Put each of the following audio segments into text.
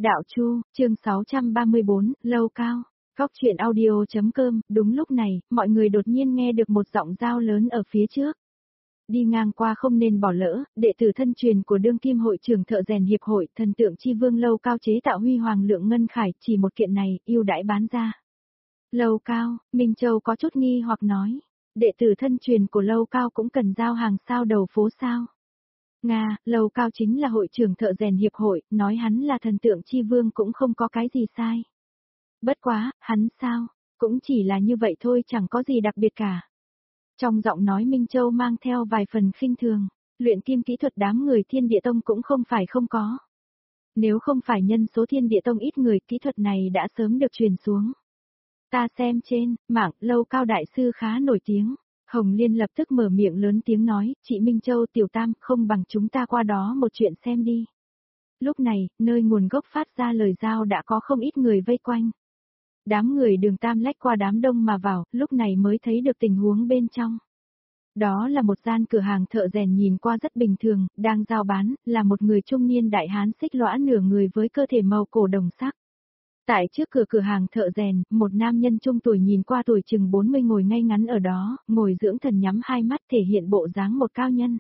Đạo Chu, chương 634, Lâu Cao. Góc chuyện audio.com, đúng lúc này, mọi người đột nhiên nghe được một giọng dao lớn ở phía trước. Đi ngang qua không nên bỏ lỡ, đệ tử thân truyền của đương kim hội trưởng thợ rèn hiệp hội, thần tượng chi vương Lâu Cao chế tạo huy hoàng lượng ngân khải, chỉ một kiện này, ưu đãi bán ra. Lâu Cao, Minh Châu có chút nghi hoặc nói, đệ tử thân truyền của Lâu Cao cũng cần giao hàng sao đầu phố sao? Nga, Lâu Cao chính là hội trưởng thợ rèn hiệp hội, nói hắn là thần tượng chi vương cũng không có cái gì sai. Bất quá, hắn sao, cũng chỉ là như vậy thôi, chẳng có gì đặc biệt cả. Trong giọng nói Minh Châu mang theo vài phần khinh thường, luyện kim kỹ thuật đám người Thiên Địa Tông cũng không phải không có. Nếu không phải nhân số Thiên Địa Tông ít người, kỹ thuật này đã sớm được truyền xuống. Ta xem trên mạng, Lâu Cao đại sư khá nổi tiếng. Hồng Liên lập tức mở miệng lớn tiếng nói, chị Minh Châu Tiểu Tam, không bằng chúng ta qua đó một chuyện xem đi. Lúc này, nơi nguồn gốc phát ra lời giao đã có không ít người vây quanh. Đám người Đường Tam lách qua đám đông mà vào, lúc này mới thấy được tình huống bên trong. Đó là một gian cửa hàng thợ rèn nhìn qua rất bình thường, đang giao bán, là một người trung niên đại hán xích lõa nửa người với cơ thể màu cổ đồng sắc. Tại trước cửa hàng thợ rèn, một nam nhân trung tuổi nhìn qua tuổi chừng 40 ngồi ngay ngắn ở đó, ngồi dưỡng thần nhắm hai mắt thể hiện bộ dáng một cao nhân.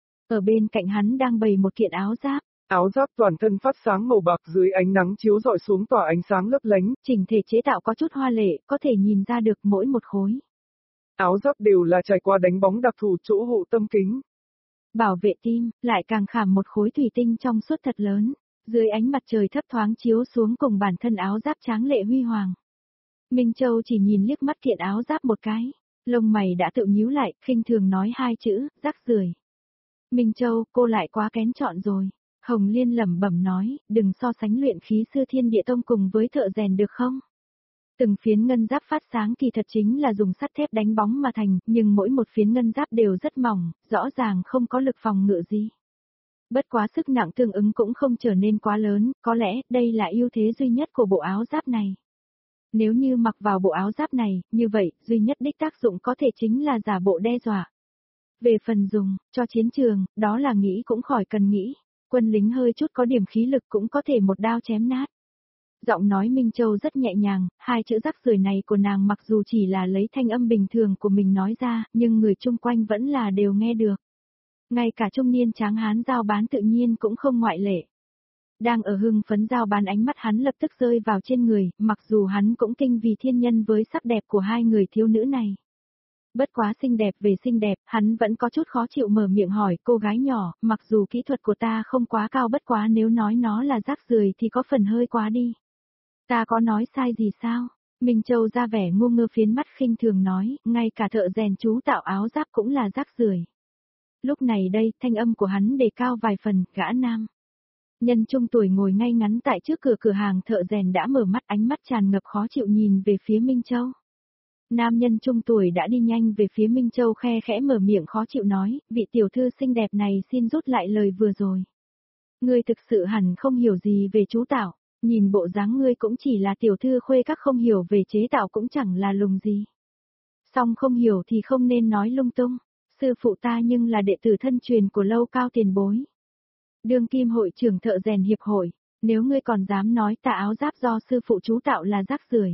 Ở bên cạnh hắn đang bày một kiện áo giáp. Áo giáp toàn thân phát sáng màu bạc dưới ánh nắng chiếu rọi xuống tỏa ánh sáng lấp lánh. Chỉnh thể chế tạo có chút hoa lệ, có thể nhìn ra được mỗi một khối. Áo giáp đều là trải qua đánh bóng đặc thù chỗ hộ tâm kính. Bảo vệ tim, lại càng khảm một khối thủy tinh trong suốt thật lớn. Dưới ánh mặt trời thấp thoáng chiếu xuống cùng bản thân áo giáp tráng lệ huy hoàng. Minh Châu chỉ nhìn liếc mắt kiện áo giáp một cái, lông mày đã tự nhíu lại, khinh thường nói hai chữ, rác rưởi. Minh Châu, cô lại quá kén chọn rồi. Hồng Liên lẩm bẩm nói, đừng so sánh luyện khí sư Thiên Địa Tông cùng với thợ rèn được không? Từng phiến ngân giáp phát sáng kỳ thật chính là dùng sắt thép đánh bóng mà thành, nhưng mỗi một phiến ngân giáp đều rất mỏng, rõ ràng không có lực phòng ngự gì. Bất quá sức nặng tương ứng cũng không trở nên quá lớn, có lẽ đây là ưu thế duy nhất của bộ áo giáp này. Nếu như mặc vào bộ áo giáp này, như vậy, duy nhất đích tác dụng có thể chính là giả bộ đe dọa. Về phần dùng, cho chiến trường, đó là nghĩ cũng khỏi cần nghĩ. Quân lính hơi chút có điểm khí lực cũng có thể một đao chém nát. Giọng nói Minh Châu rất nhẹ nhàng, hai chữ rác rưởi này của nàng mặc dù chỉ là lấy thanh âm bình thường của mình nói ra, nhưng người chung quanh vẫn là đều nghe được. Ngay cả trung niên tráng hán giao bán tự nhiên cũng không ngoại lệ. Đang ở hưng phấn giao bán ánh mắt hắn lập tức rơi vào trên người, mặc dù hắn cũng kinh vì thiên nhân với sắc đẹp của hai người thiếu nữ này. Bất quá xinh đẹp về xinh đẹp, hắn vẫn có chút khó chịu mở miệng hỏi cô gái nhỏ, mặc dù kỹ thuật của ta không quá cao bất quá nếu nói nó là rác rưởi thì có phần hơi quá đi. Ta có nói sai gì sao? Minh Châu ra vẻ ngu ngơ phiến mắt khinh thường nói, ngay cả thợ rèn chú tạo áo giáp cũng là rác rưởi. Lúc này đây, thanh âm của hắn đề cao vài phần, gã nam. Nhân trung tuổi ngồi ngay ngắn tại trước cửa hàng thợ rèn đã mở mắt, ánh mắt tràn ngập khó chịu nhìn về phía Minh Châu. Nam nhân trung tuổi đã đi nhanh về phía Minh Châu khe khẽ mở miệng khó chịu nói, vị tiểu thư xinh đẹp này xin rút lại lời vừa rồi. Ngươi thực sự hẳn không hiểu gì về chú tạo, nhìn bộ dáng ngươi cũng chỉ là tiểu thư khuê các, không hiểu về chế tạo cũng chẳng là lùng gì. Song không hiểu thì không nên nói lung tung, sư phụ ta nhưng là đệ tử thân truyền của Lâu Cao tiền bối. Đương kim hội trưởng thợ rèn hiệp hội, nếu ngươi còn dám nói ta áo giáp do sư phụ chú tạo là rác rưởi.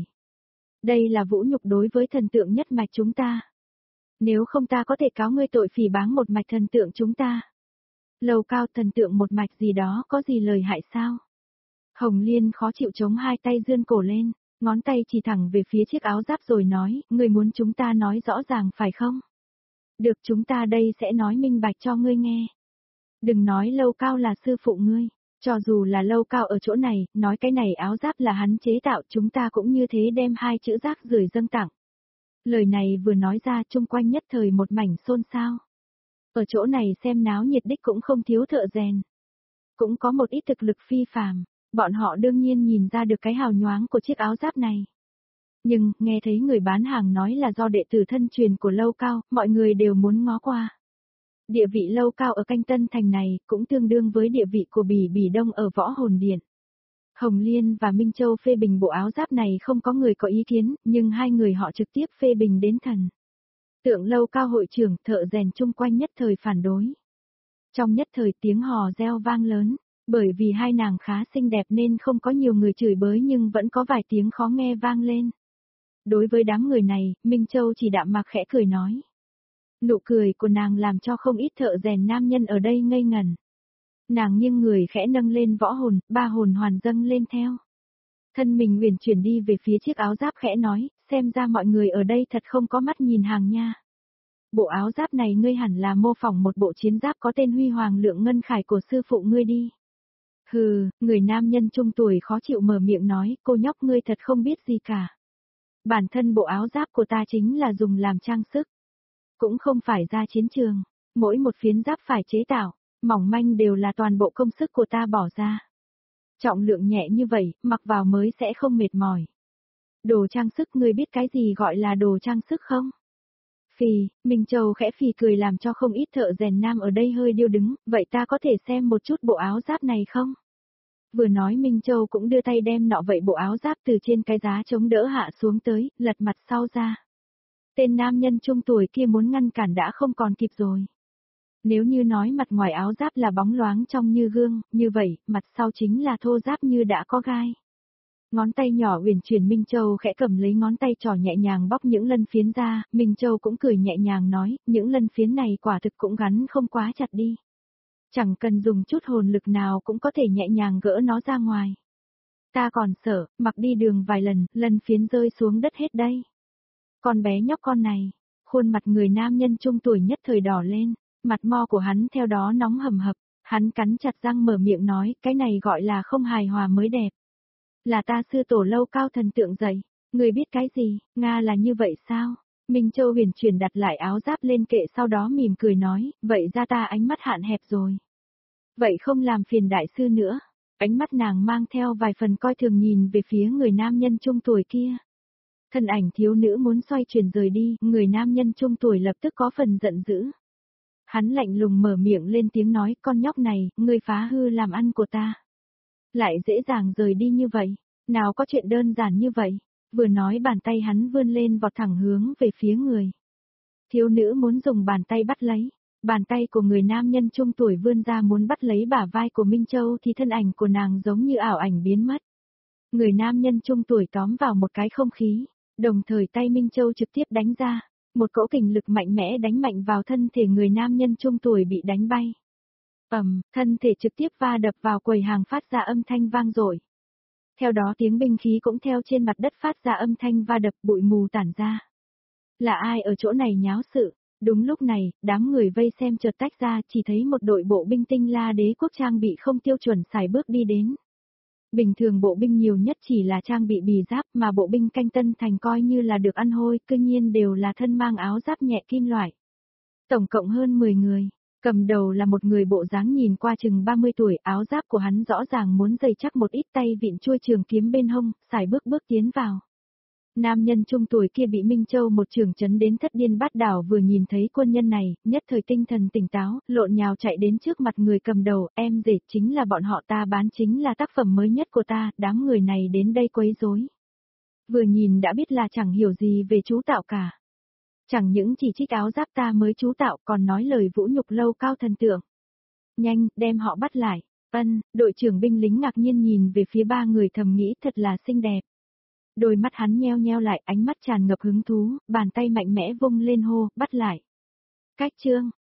Đây là vũ nhục đối với thần tượng nhất mạch chúng ta. Nếu không ta có thể cáo ngươi tội phỉ báng một mạch thần tượng chúng ta. Lâu Cao thần tượng một mạch gì đó có gì lời hại sao? Hồng Liên khó chịu chống hai tay giương cổ lên, ngón tay chỉ thẳng về phía chiếc áo giáp rồi nói, ngươi muốn chúng ta nói rõ ràng phải không? Được, chúng ta đây sẽ nói minh bạch cho ngươi nghe. Đừng nói Lâu Cao là sư phụ ngươi. Cho dù là Lâu Cao ở chỗ này, nói cái này áo giáp là hắn chế tạo, chúng ta cũng như thế đem hai chữ rác rưởi dâng tặng. Lời này vừa nói ra, chung quanh nhất thời một mảnh xôn xao. Ở chỗ này xem náo nhiệt đích cũng không thiếu thợ rèn. Cũng có một ít thực lực phi phàm, bọn họ đương nhiên nhìn ra được cái hào nhoáng của chiếc áo giáp này. Nhưng, nghe thấy người bán hàng nói là do đệ tử thân truyền của Lâu Cao, mọi người đều muốn ngó qua. Địa vị Lâu Cao ở Canh Tân Thành này cũng tương đương với địa vị của Bỉ Bỉ Đông ở Võ Hồn Điện. Hồng Liên và Minh Châu phê bình bộ áo giáp này không có người có ý kiến, nhưng hai người họ trực tiếp phê bình đến thần. Tượng Lâu Cao hội trưởng thợ rèn chung quanh nhất thời phản đối. Trong nhất thời tiếng hò reo vang lớn, Bởi vì hai nàng khá xinh đẹp nên không có nhiều người chửi bới nhưng vẫn có vài tiếng khó nghe vang lên. Đối với đám người này, Minh Châu chỉ đạm mạc khẽ cười nói. Nụ cười của nàng làm cho không ít thợ rèn nam nhân ở đây ngây ngẩn. Nàng nghiêng người khẽ nâng lên võ hồn, ba hồn hoàn dâng lên theo. Thân mình uyển chuyển đi về phía chiếc áo giáp khẽ nói, xem ra mọi người ở đây thật không có mắt nhìn hàng nha. Bộ áo giáp này ngươi hẳn là mô phỏng một bộ chiến giáp có tên Huy Hoàng Lượng Ngân Khải của sư phụ ngươi đi. Hừ, người nam nhân trung tuổi khó chịu mở miệng nói, cô nhóc ngươi thật không biết gì cả. Bản thân bộ áo giáp của ta chính là dùng làm trang sức. Cũng không phải ra chiến trường, mỗi một phiến giáp phải chế tạo, mỏng manh đều là toàn bộ công sức của ta bỏ ra. Trọng lượng nhẹ như vậy, mặc vào mới sẽ không mệt mỏi. Đồ trang sức ngươi biết cái gì gọi là đồ trang sức không? Phì, Minh Châu khẽ phì cười làm cho không ít thợ rèn nam ở đây hơi điêu đứng, vậy ta có thể xem một chút bộ áo giáp này không? Vừa nói Minh Châu cũng đưa tay đem nọ vậy bộ áo giáp từ trên cái giá chống đỡ hạ xuống tới, lật mặt sau ra. Tên nam nhân trung tuổi kia muốn ngăn cản đã không còn kịp rồi. Nếu như nói mặt ngoài áo giáp là bóng loáng trong như gương, như vậy, mặt sau chính là thô ráp như đã có gai. Ngón tay nhỏ uyển chuyển Minh Châu khẽ cầm lấy ngón tay trỏ nhẹ nhàng bóc những lân phiến ra, Minh Châu cũng cười nhẹ nhàng nói, những lân phiến này quả thực cũng gắn không quá chặt đi. Chẳng cần dùng chút hồn lực nào cũng có thể nhẹ nhàng gỡ nó ra ngoài. Ta còn sợ, mặc đi đường vài lần, lân phiến rơi xuống đất hết đây. Con bé nhóc con này, khuôn mặt người nam nhân trung tuổi nhất thời đỏ lên, mặt mo của hắn theo đó nóng hầm hập, hắn cắn chặt răng mở miệng nói, cái này gọi là không hài hòa mới đẹp. Là ta sư tổ lâu cao thần tượng dạy, người biết cái gì, Nga là như vậy sao? Minh Châu huyền chuyển đặt lại áo giáp lên kệ sau đó mỉm cười nói, vậy ra ta ánh mắt hạn hẹp rồi. Vậy không làm phiền đại sư nữa. Ánh mắt nàng mang theo vài phần coi thường nhìn về phía người nam nhân trung tuổi kia. Thân ảnh thiếu nữ muốn xoay chuyển rời đi, người nam nhân trung tuổi lập tức có phần giận dữ. Hắn lạnh lùng mở miệng lên tiếng nói, con nhóc này, ngươi phá hư làm ăn của ta. Lại dễ dàng rời đi như vậy, nào có chuyện đơn giản như vậy, vừa nói bàn tay hắn vươn lên vọt thẳng hướng về phía người. Thiếu nữ muốn dùng bàn tay bắt lấy, bàn tay của người nam nhân trung tuổi vươn ra muốn bắt lấy bả vai của Minh Châu thì thân ảnh của nàng giống như ảo ảnh biến mất. Người nam nhân trung tuổi tóm vào một cái không khí, đồng thời tay Minh Châu trực tiếp đánh ra, một cỗ kình lực mạnh mẽ đánh mạnh vào thân thể người nam nhân trung tuổi bị đánh bay. Thân thể trực tiếp va đập vào quầy hàng phát ra âm thanh vang dội. Theo đó tiếng binh khí cũng theo trên mặt đất phát ra âm thanh va đập bụi mù tản ra. Là ai ở chỗ này nháo sự? Đúng lúc này, đám người vây xem chợt tách ra chỉ thấy một đội bộ binh tinh La Đế quốc trang bị không tiêu chuẩn xài bước đi đến. Bình thường bộ binh nhiều nhất chỉ là trang bị bì giáp mà bộ binh canh tân thành coi như là được ăn hôi, tuy nhiên đều là thân mang áo giáp nhẹ kim loại. Tổng cộng hơn 10 người. Cầm đầu là một người bộ dáng nhìn qua chừng 30 tuổi, áo giáp của hắn rõ ràng muốn dày chắc một ít, tay vịn chuôi trường kiếm bên hông, xài bước tiến vào. Nam nhân trung tuổi kia bị Minh Châu một trường chấn đến thất điên bát đảo, vừa nhìn thấy quân nhân này, nhất thời tinh thần tỉnh táo, lộn nhào chạy đến trước mặt người cầm đầu, em rể chính là bọn họ, ta bán chính là tác phẩm mới nhất của ta, đám người này đến đây quấy rối. Vừa nhìn đã biết là chẳng hiểu gì về chú tạo cả. Chẳng những chỉ trích áo giáp ta mới chú tạo còn nói lời vũ nhục lâu cao thần tượng. Nhanh, đem họ bắt lại. Đội trưởng binh lính ngạc nhiên nhìn về phía ba người thầm nghĩ thật là xinh đẹp. Đôi mắt hắn nheo nheo lại, ánh mắt tràn ngập hứng thú, bàn tay mạnh mẽ vung lên hô, bắt lại. Cách chương,